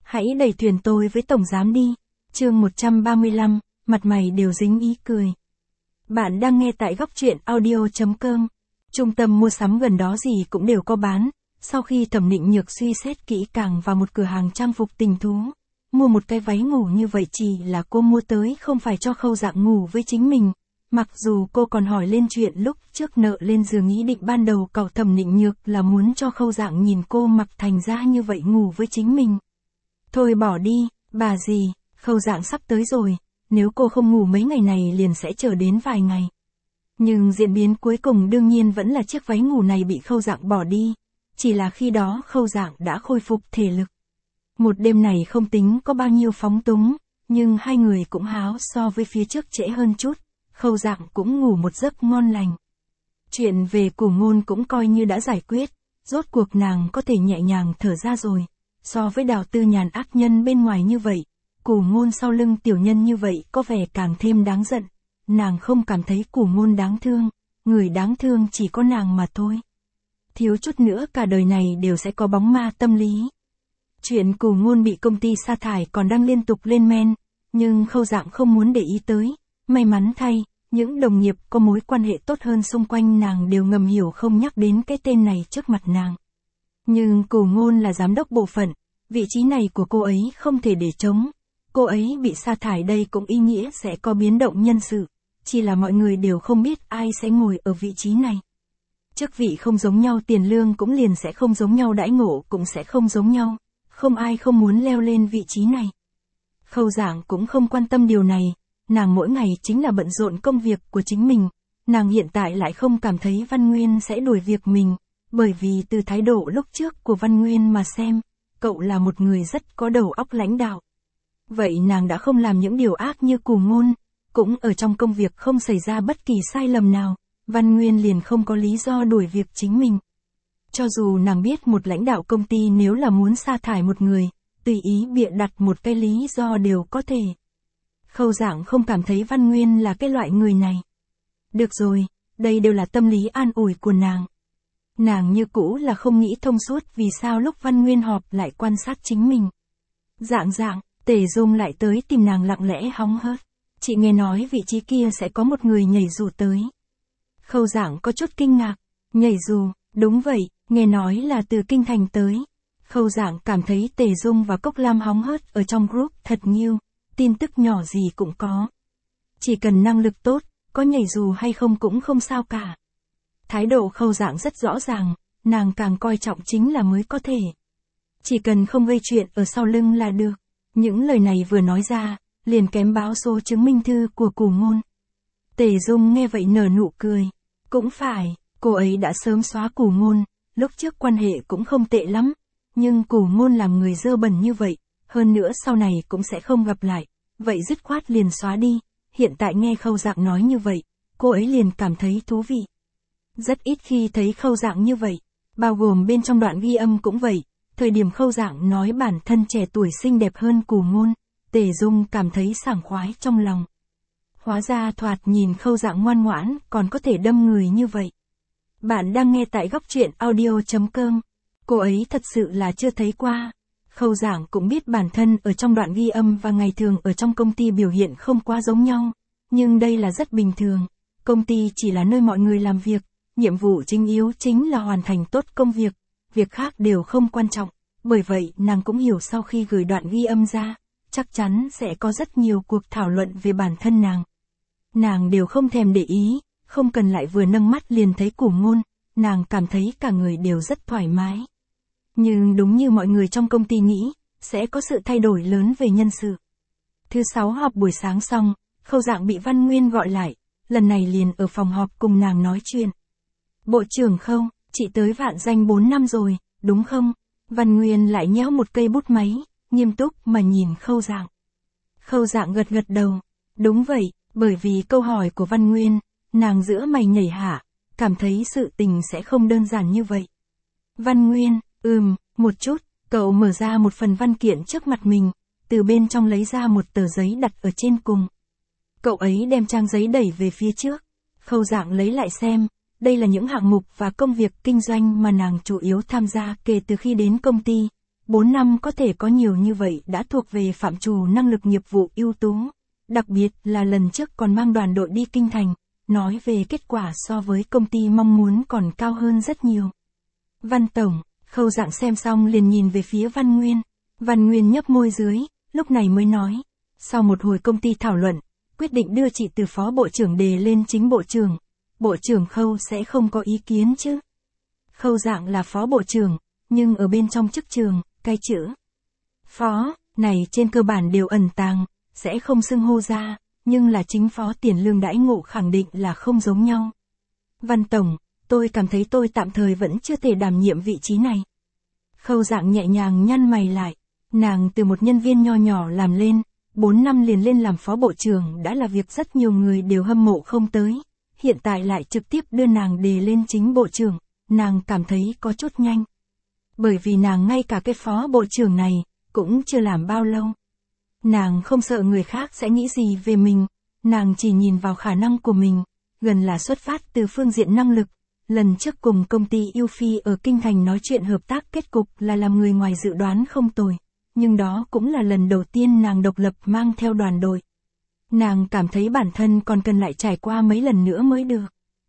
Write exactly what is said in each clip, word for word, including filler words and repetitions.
Hãy đẩy thuyền tôi với tổng giám đi. Chương một trăm ba mươi lăm, mặt mày đều dính ý cười. Bạn đang nghe tại góc truyện audio chấm com. Trung tâm mua sắm gần đó gì cũng đều có bán. Sau khi Thẩm Định Nhược suy xét kỹ càng vào một cửa hàng trang phục tình thú, mua một cái váy ngủ như vậy chỉ là cô mua tới không phải cho Khâu Dạng ngủ với chính mình. Mặc dù cô còn hỏi lên chuyện lúc trước nợ lên giường, ý định ban đầu cậu Thẩm Định Nhược là muốn cho Khâu Dạng nhìn cô mặc thành ra như vậy ngủ với chính mình. Thôi bỏ đi, bà dì, Khâu Dạng sắp tới rồi, nếu cô không ngủ mấy ngày này liền sẽ chờ đến vài ngày. Nhưng diễn biến cuối cùng đương nhiên vẫn là chiếc váy ngủ này bị Khâu Dạng bỏ đi, chỉ là khi đó Khâu Dạng đã khôi phục thể lực. Một đêm này không tính có bao nhiêu phóng túng, nhưng hai người cũng háo so với phía trước trễ hơn chút, Khâu Dạng cũng ngủ một giấc ngon lành. Chuyện về Cửu Ngôn cũng coi như đã giải quyết, rốt cuộc nàng có thể nhẹ nhàng thở ra rồi. So với Đào Tư Nhàn ác nhân bên ngoài như vậy, Cửu Ngôn sau lưng tiểu nhân như vậy có vẻ càng thêm đáng giận. Nàng không cảm thấy Cửu Ngôn đáng thương, người đáng thương chỉ có nàng mà thôi. Thiếu chút nữa cả đời này đều sẽ có bóng ma tâm lý. Chuyện Cửu Ngôn bị công ty sa thải còn đang liên tục lên men, nhưng Khâu Dạng không muốn để ý tới. May mắn thay, những đồng nghiệp có mối quan hệ tốt hơn xung quanh nàng đều ngầm hiểu không nhắc đến cái tên này trước mặt nàng. Nhưng Cửu Ngôn là giám đốc bộ phận, vị trí này của cô ấy không thể để trống. Cô ấy bị sa thải đây cũng ý nghĩa sẽ có biến động nhân sự, chỉ là mọi người đều không biết ai sẽ ngồi ở vị trí này. Chức vị không giống nhau, tiền lương cũng liền sẽ không giống nhau, đãi ngộ cũng sẽ không giống nhau, không ai không muốn leo lên vị trí này. Khâu Dạng cũng không quan tâm điều này, nàng mỗi ngày chính là bận rộn công việc của chính mình, nàng hiện tại lại không cảm thấy Văn Nguyên sẽ đuổi việc mình. Bởi vì từ thái độ lúc trước của Văn Nguyên mà xem, cậu là một người rất có đầu óc lãnh đạo. Vậy nàng đã không làm những điều ác như Cửu Ngôn, cũng ở trong công việc không xảy ra bất kỳ sai lầm nào, Văn Nguyên liền không có lý do đuổi việc chính mình. Cho dù nàng biết một lãnh đạo công ty nếu là muốn sa thải một người, tùy ý bịa đặt một cái lý do đều có thể. Khâu Dạng không cảm thấy Văn Nguyên là cái loại người này. Được rồi, đây đều là tâm lý an ủi của nàng. Nàng như cũ là không nghĩ thông suốt vì sao lúc Văn Nguyên họp lại quan sát chính mình. Dạng Dạng, Tề Dung lại tới tìm nàng lặng lẽ hóng hớt. Chị nghe nói vị trí kia sẽ có một người nhảy dù tới. Khâu Dạng có chút kinh ngạc. Nhảy dù, đúng vậy, nghe nói là từ Kinh Thành tới. Khâu Dạng cảm thấy Tề Dung và Cốc Lam hóng hớt ở trong group thật nhiều, tin tức nhỏ gì cũng có. Chỉ cần năng lực tốt, có nhảy dù hay không cũng không sao cả. Thái độ Khâu Dạng rất rõ ràng, nàng càng coi trọng chính là mới có thể. Chỉ cần không gây chuyện ở sau lưng là được. Những lời này vừa nói ra, liền kém báo số chứng minh thư của Cửu Ngôn. Tề Dung nghe vậy nở nụ cười. Cũng phải, cô ấy đã sớm xóa Cửu Ngôn, lúc trước quan hệ cũng không tệ lắm. Nhưng Cửu Ngôn làm người dơ bẩn như vậy, hơn nữa sau này cũng sẽ không gặp lại. Vậy dứt khoát liền xóa đi. Hiện tại nghe Khâu Dạng nói như vậy, cô ấy liền cảm thấy thú vị. Rất ít khi thấy Khâu Dạng như vậy, bao gồm bên trong đoạn ghi âm cũng vậy, thời điểm Khâu Dạng nói bản thân trẻ tuổi xinh đẹp hơn Cửu Ngôn, Tề Dung cảm thấy sảng khoái trong lòng. Hóa ra thoạt nhìn Khâu Dạng ngoan ngoãn, còn có thể đâm người như vậy. Bạn đang nghe tại góc truyện audio chấm com. Cô ấy thật sự là chưa thấy qua. Khâu Dạng cũng biết bản thân ở trong đoạn ghi âm và ngày thường ở trong công ty biểu hiện không quá giống nhau, nhưng đây là rất bình thường. Công ty chỉ là nơi mọi người làm việc. Nhiệm vụ chính yếu chính là hoàn thành tốt công việc, việc khác đều không quan trọng, bởi vậy nàng cũng hiểu sau khi gửi đoạn ghi âm ra, chắc chắn sẽ có rất nhiều cuộc thảo luận về bản thân nàng. Nàng đều không thèm để ý, không cần lại vừa nâng mắt liền thấy Cửu Ngôn, nàng cảm thấy cả người đều rất thoải mái. Nhưng đúng như mọi người trong công ty nghĩ, sẽ có sự thay đổi lớn về nhân sự. Thứ sáu họp buổi sáng xong, Khâu Dạng bị Văn Nguyên gọi lại, lần này liền ở phòng họp cùng nàng nói chuyện. Bộ trưởng Khâu, chị tới Vạn Danh bốn năm rồi, đúng không? Văn Nguyên lại nhéo một cây bút máy, nghiêm túc mà nhìn Khâu Dạng. Khâu Dạng gật gật đầu. Đúng vậy, bởi vì câu hỏi của Văn Nguyên, nàng giữa mày nhảy hả, cảm thấy sự tình sẽ không đơn giản như vậy. Văn Nguyên, ừm, một chút, cậu mở ra một phần văn kiện trước mặt mình, từ bên trong lấy ra một tờ giấy đặt ở trên cùng. Cậu ấy đem trang giấy đẩy về phía trước. Khâu Dạng lấy lại xem. Đây là những hạng mục và công việc kinh doanh mà nàng chủ yếu tham gia kể từ khi đến công ty. bốn năm có thể có nhiều như vậy đã thuộc về phạm trù năng lực nghiệp vụ ưu tú. Đặc biệt là lần trước còn mang đoàn đội đi kinh thành, nói về kết quả so với công ty mong muốn còn cao hơn rất nhiều. Văn Tổng, Khâu Dạng xem xong liền nhìn về phía Văn Nguyên. Văn Nguyên nhấp môi dưới, lúc này mới nói. Sau một hồi công ty thảo luận, quyết định đưa chị từ phó bộ trưởng đề lên chính bộ trưởng. Bộ trưởng Khâu sẽ không có ý kiến chứ? Khâu Dạng là phó bộ trưởng, nhưng ở bên trong chức trường, cái chữ phó này trên cơ bản đều ẩn tàng, sẽ không xưng hô ra, nhưng là chính phó tiền lương đãi ngộ khẳng định là không giống nhau. Văn Tổng, tôi cảm thấy tôi tạm thời vẫn chưa thể đảm nhiệm vị trí này. Khâu Dạng nhẹ nhàng nhăn mày lại, nàng từ một nhân viên nho nhỏ làm lên, bốn năm liền lên làm phó bộ trưởng đã là việc rất nhiều người đều hâm mộ không tới, hiện tại lại trực tiếp đưa nàng đề lên chính bộ trưởng, nàng cảm thấy có chút nhanh. Bởi vì nàng ngay cả cái phó bộ trưởng này, cũng chưa làm bao lâu. Nàng không sợ người khác sẽ nghĩ gì về mình, nàng chỉ nhìn vào khả năng của mình, gần là xuất phát từ phương diện năng lực. Lần trước cùng công ty Ưu Phi ở Kinh Thành nói chuyện hợp tác kết cục là làm người ngoài dự đoán không tồi, nhưng đó cũng là lần đầu tiên nàng độc lập mang theo đoàn đội. Nàng cảm thấy bản thân còn cần lại trải qua mấy lần nữa mới được.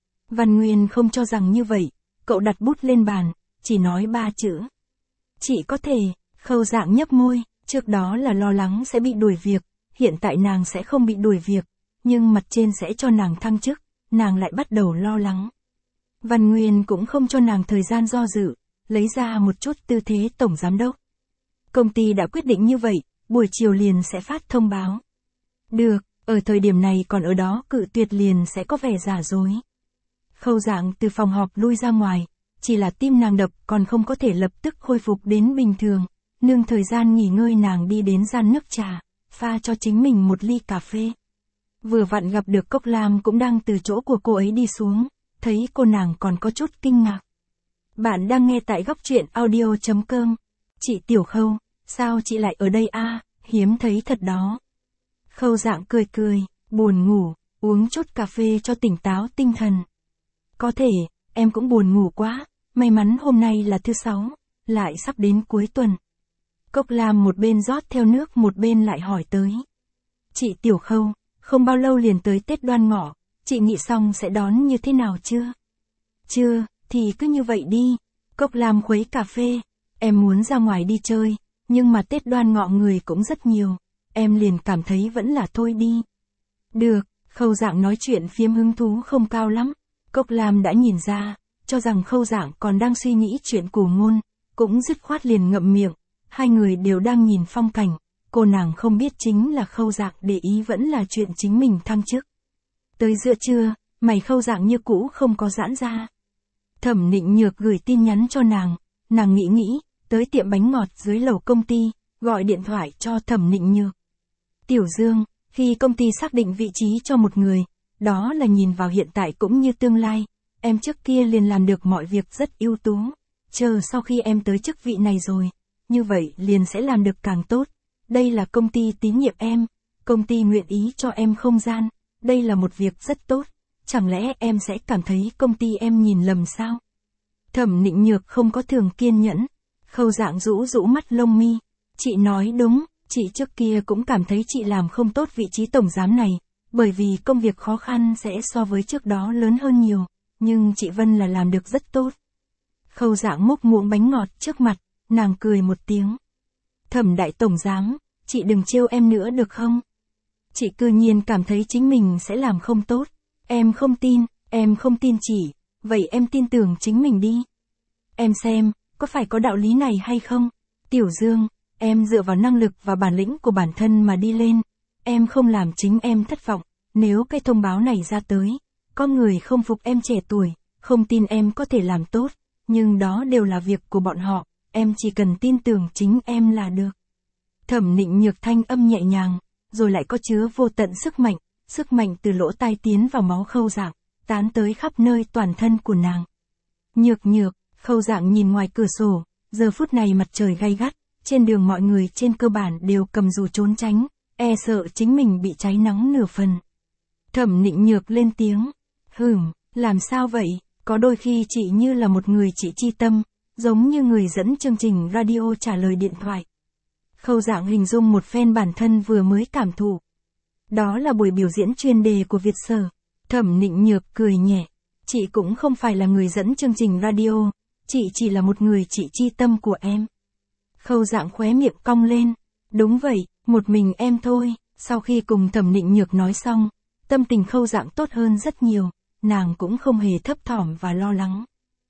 Văn Nguyên không cho rằng như vậy, cậu đặt bút lên bàn, chỉ nói ba chữ. Chỉ có thể, Khâu Dạng nhấp môi, trước đó là lo lắng sẽ bị đuổi việc, hiện tại nàng sẽ không bị đuổi việc, nhưng mặt trên sẽ cho nàng thăng chức, nàng lại bắt đầu lo lắng. Văn Nguyên cũng không cho nàng thời gian do dự, lấy ra một chút tư thế tổng giám đốc. Công ty đã quyết định như vậy, buổi chiều liền sẽ phát thông báo. Được, ở thời điểm này còn ở đó cự tuyệt liền sẽ có vẻ giả dối. Khâu Dạng từ phòng họp lui ra ngoài, chỉ là tim nàng đập còn không có thể lập tức khôi phục đến bình thường. Nương thời gian nghỉ ngơi nàng đi đến gian nước trà, pha cho chính mình một ly cà phê. Vừa vặn gặp được Cốc Lam cũng đang từ chỗ của cô ấy đi xuống, thấy cô nàng còn có chút kinh ngạc. Bạn đang nghe tại góc truyện audio chấm com. Chị Tiểu Khâu, sao chị lại ở đây a? Hiếm thấy thật đó. Khâu Dạng cười cười, buồn ngủ, uống chút cà phê cho tỉnh táo tinh thần. Có thể, em cũng buồn ngủ quá, may mắn hôm nay là thứ sáu, lại sắp đến cuối tuần. Cốc Lam một bên rót theo nước một bên lại hỏi tới. Chị Tiểu Khâu, không bao lâu liền tới Tết Đoan Ngọ, chị nghĩ xong sẽ đón như thế nào chưa? Chưa, thì cứ như vậy đi. Cốc Lam khuấy cà phê, em muốn ra ngoài đi chơi, nhưng mà Tết Đoan Ngọ người cũng rất nhiều, em liền cảm thấy vẫn là thôi đi. Được, Khâu Dạng nói chuyện phiếm hứng thú không cao lắm. Cốc Lam đã nhìn ra, cho rằng Khâu Dạng còn đang suy nghĩ chuyện củ ngôn, cũng dứt khoát liền ngậm miệng. Hai người đều đang nhìn phong cảnh, cô nàng không biết chính là Khâu Dạng để ý vẫn là chuyện chính mình thăng chức. Tới giữa trưa, mày Khâu Dạng như cũ không có giãn ra. Thẩm Nịnh Nhược gửi tin nhắn cho nàng, nàng nghĩ nghĩ, tới tiệm bánh ngọt dưới lầu công ty, gọi điện thoại cho Thẩm Nịnh Nhược. Tiểu Dương, khi công ty xác định vị trí cho một người, đó là nhìn vào hiện tại cũng như tương lai, em trước kia liền làm được mọi việc rất ưu tú, chờ sau khi em tới chức vị này rồi, như vậy liền sẽ làm được càng tốt. Đây là công ty tín nhiệm em, công ty nguyện ý cho em không gian, đây là một việc rất tốt, chẳng lẽ em sẽ cảm thấy công ty em nhìn lầm sao? Thẩm Nịnh Nhược không có thường kiên nhẫn, Khâu Dạng rũ rũ mắt lông mi, chị nói đúng, chị trước kia cũng cảm thấy chị làm không tốt vị trí tổng giám này, bởi vì công việc khó khăn sẽ so với trước đó lớn hơn nhiều, nhưng chị Vân là làm được rất tốt. Khâu Dạng múc muỗng bánh ngọt trước mặt, nàng cười một tiếng. Thẩm đại tổng giám, chị đừng trêu em nữa được không? Chị cư nhiên cảm thấy chính mình sẽ làm không tốt. Em không tin, em không tin chị, vậy em tin tưởng chính mình đi. Em xem, có phải có đạo lý này hay không? Tiểu Dương, em dựa vào năng lực và bản lĩnh của bản thân mà đi lên. Em không làm chính em thất vọng, nếu cái thông báo này ra tới, có người không phục em trẻ tuổi, không tin em có thể làm tốt, nhưng đó đều là việc của bọn họ, em chỉ cần tin tưởng chính em là được. Thẩm Nịnh Nhược thanh âm nhẹ nhàng, rồi lại có chứa vô tận sức mạnh, sức mạnh từ lỗ tai tiến vào máu Khâu Dạng, tán tới khắp nơi toàn thân của nàng. Nhược nhược, Khâu Dạng nhìn ngoài cửa sổ, giờ phút này mặt trời gay gắt, trên đường mọi người trên cơ bản đều cầm dù trốn tránh, e sợ chính mình bị cháy nắng nửa phần. Thẩm Nịnh Nhược lên tiếng, hừm, làm sao vậy, có đôi khi chị như là một người chị chi tâm, giống như người dẫn chương trình radio trả lời điện thoại. Khâu Dạng hình dung một phen bản thân vừa mới cảm thụ. Đó là buổi biểu diễn chuyên đề của Việt Sở. Thẩm Nịnh Nhược cười nhẹ. Chị cũng không phải là người dẫn chương trình radio, chị chỉ là một người chị chi tâm của em. Khâu Dạng khóe miệng cong lên. Đúng vậy, một mình em thôi. Sau khi cùng Thẩm Nịnh Nhược nói xong, tâm tình Khâu Dạng tốt hơn rất nhiều, nàng cũng không hề thấp thỏm và lo lắng.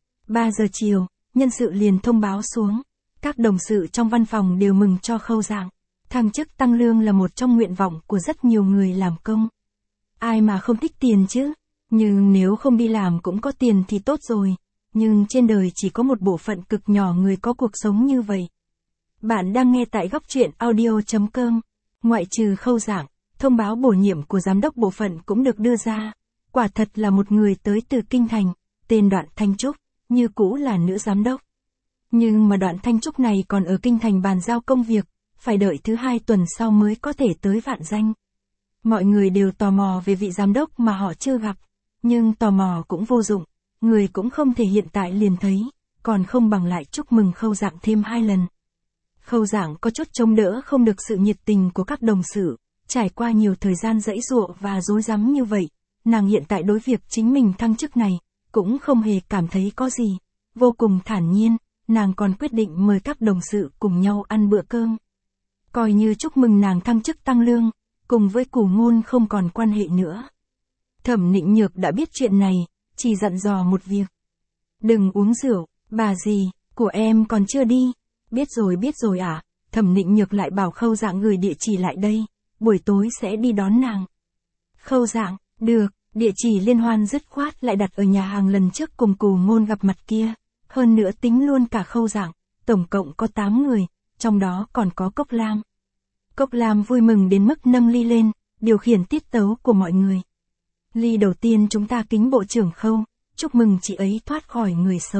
ba giờ chiều, nhân sự liền thông báo xuống. Các đồng sự trong văn phòng đều mừng cho Khâu Dạng. Thăng chức tăng lương là một trong nguyện vọng của rất nhiều người làm công. Ai mà không thích tiền chứ? Nhưng nếu không đi làm cũng có tiền thì tốt rồi. Nhưng trên đời chỉ có một bộ phận cực nhỏ người có cuộc sống như vậy. Bạn đang nghe tại góc truyện audio chấm com. Ngoại trừ Khâu Dạng, thông báo bổ nhiệm của giám đốc bộ phận cũng được đưa ra. Quả thật là một người tới từ Kinh Thành, tên Đoạn Thanh Trúc, như cũ là nữ giám đốc. Nhưng mà Đoạn Thanh Trúc này còn ở Kinh Thành bàn giao công việc, phải đợi thứ hai tuần sau mới có thể tới Vạn Danh. Mọi người đều tò mò về vị giám đốc mà họ chưa gặp, nhưng tò mò cũng vô dụng, người cũng không thể hiện tại liền thấy, còn không bằng lại chúc mừng Khâu Dạng thêm hai lần. Khâu Dạng có chút chống đỡ không được sự nhiệt tình của các đồng sự, trải qua nhiều thời gian giãy giụa và rối rắm như vậy, nàng hiện tại đối việc chính mình thăng chức này, cũng không hề cảm thấy có gì, vô cùng thản nhiên, nàng còn quyết định mời các đồng sự cùng nhau ăn bữa cơm. Coi như chúc mừng nàng thăng chức tăng lương, cùng với Cù Ngôn không còn quan hệ nữa. Thẩm Nịnh Nhược đã biết chuyện này, chỉ dặn dò một việc. Đừng uống rượu, bà dì, của em còn chưa đi. Biết rồi biết rồi ạ, à? Thẩm Nịnh Nhược lại bảo Khâu Dạng gửi địa chỉ lại đây, buổi tối sẽ đi đón nàng. Khâu Dạng, được, địa chỉ liên hoan dứt khoát lại đặt ở nhà hàng lần trước cùng Cù Ngôn gặp mặt kia. Hơn nữa tính luôn cả Khâu Dạng, tổng cộng có tám người, trong đó còn có Cốc Lam. Cốc Lam vui mừng đến mức nâng ly lên, điều khiển tiết tấu của mọi người. Ly đầu tiên chúng ta kính bộ trưởng Khâu, chúc mừng chị ấy thoát khỏi người xấu.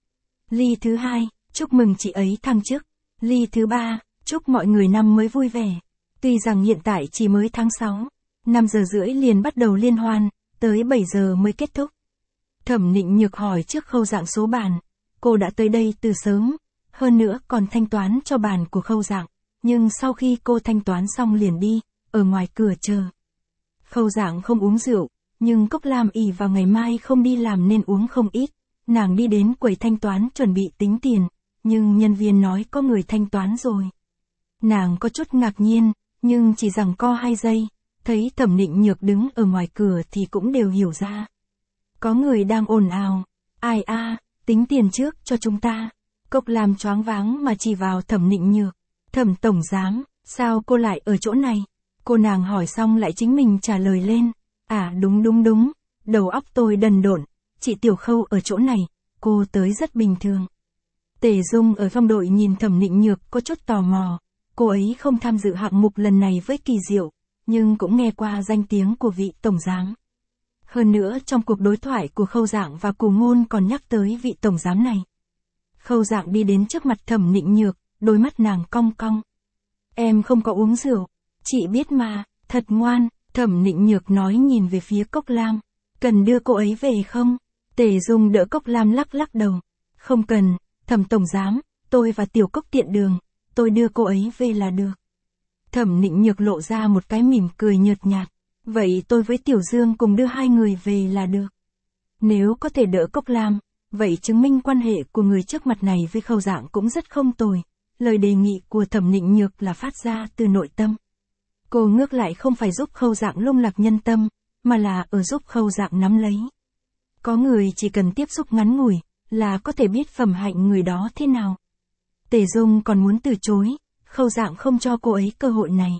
Ly thứ hai, chúc mừng chị ấy thăng chức. Ly thứ ba, chúc mọi người năm mới vui vẻ. Tuy rằng hiện tại chỉ mới tháng sáu, năm giờ rưỡi liền bắt đầu liên hoan, tới bảy giờ mới kết thúc. Thẩm Nịnh Nhược hỏi trước Khâu Dạng số bàn, cô đã tới đây từ sớm, hơn nữa còn thanh toán cho bàn của Khâu Dạng, nhưng sau khi cô thanh toán xong liền đi, ở ngoài cửa chờ. Khâu Dạng không uống rượu, nhưng Cốc Lam ỷ vào ngày mai không đi làm nên uống không ít, nàng đi đến quầy thanh toán chuẩn bị tính tiền, nhưng nhân viên nói có người thanh toán rồi. Nàng có chút ngạc nhiên, nhưng chỉ giằng co hai giây, thấy Thẩm Nịnh Nhược đứng ở ngoài cửa thì cũng đều hiểu ra. Có người đang ồn ào, ai a, tính tiền trước cho chúng ta. Cốc Lam choáng váng mà chỉ vào Thẩm Nịnh Nhược. Thẩm tổng giám, sao cô lại ở chỗ này? Cô nàng hỏi xong lại chính mình trả lời lên. À đúng đúng đúng, đầu óc tôi đần độn, chị Tiểu Khâu ở chỗ này, cô tới rất bình thường. Tề Dung ở trong đội nhìn Thẩm Nịnh Nhược có chút tò mò, cô ấy không tham dự hạng mục lần này với Kỳ Diệu, nhưng cũng nghe qua danh tiếng của vị tổng giám. Hơn nữa trong cuộc đối thoại của Khâu Dạng và Cù Ngôn còn nhắc tới vị tổng giám này. Khâu Dạng đi đến trước mặt Thẩm Nịnh Nhược, đôi mắt nàng cong cong. Em không có uống rượu, chị biết mà, thật ngoan. Thẩm Nịnh Nhược nói nhìn về phía Cốc Lam. Cần đưa cô ấy về không? Tề Dung đỡ Cốc Lam lắc lắc đầu. Không cần, Thẩm tổng giám, tôi và Tiểu Cốc tiện đường, tôi đưa cô ấy về là được. Thẩm Nịnh Nhược lộ ra một cái mỉm cười nhợt nhạt. Vậy tôi với Tiểu Dương cùng đưa hai người về là được. Nếu có thể đỡ Cốc Lam, vậy chứng minh quan hệ của người trước mặt này với Khâu Dạng cũng rất không tồi. Lời đề nghị của Thẩm Nịnh Nhược là phát ra từ nội tâm. Cô ngược lại không phải giúp Khâu Dạng lung lạc nhân tâm, mà là ở giúp Khâu Dạng nắm lấy. Có người chỉ cần tiếp xúc ngắn ngủi, là có thể biết phẩm hạnh người đó thế nào. Tề Dung còn muốn từ chối, Khâu Dạng không cho cô ấy cơ hội này.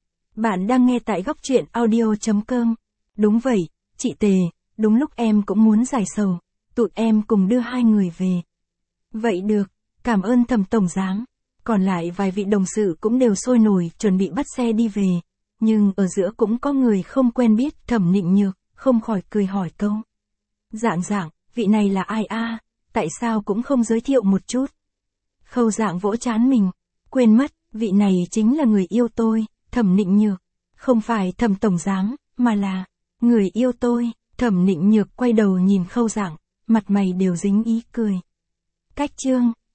Bạn đang nghe tại góc truyện audio chấm com. Đúng vậy, chị Tề, đúng lúc em cũng muốn giải sầu, tụi em cùng đưa hai người về. Vậy được, cảm ơn Thẩm tổng giám. Còn lại vài vị đồng sự cũng đều sôi nổi chuẩn bị bắt xe đi về, nhưng ở giữa cũng có người không quen biết Thẩm Nịnh Nhược, không khỏi cười hỏi câu. Dạng Dạng, vị này là ai a? Tại sao cũng không giới thiệu một chút? Khâu Dạng vỗ trán mình, quên mất, vị này chính là người yêu tôi, Thẩm Nịnh Nhược, không phải Thẩm tổng giám, mà là người yêu tôi. Thẩm Nịnh Nhược quay đầu nhìn Khâu Dạng, mặt mày đều dính ý cười. Cách chương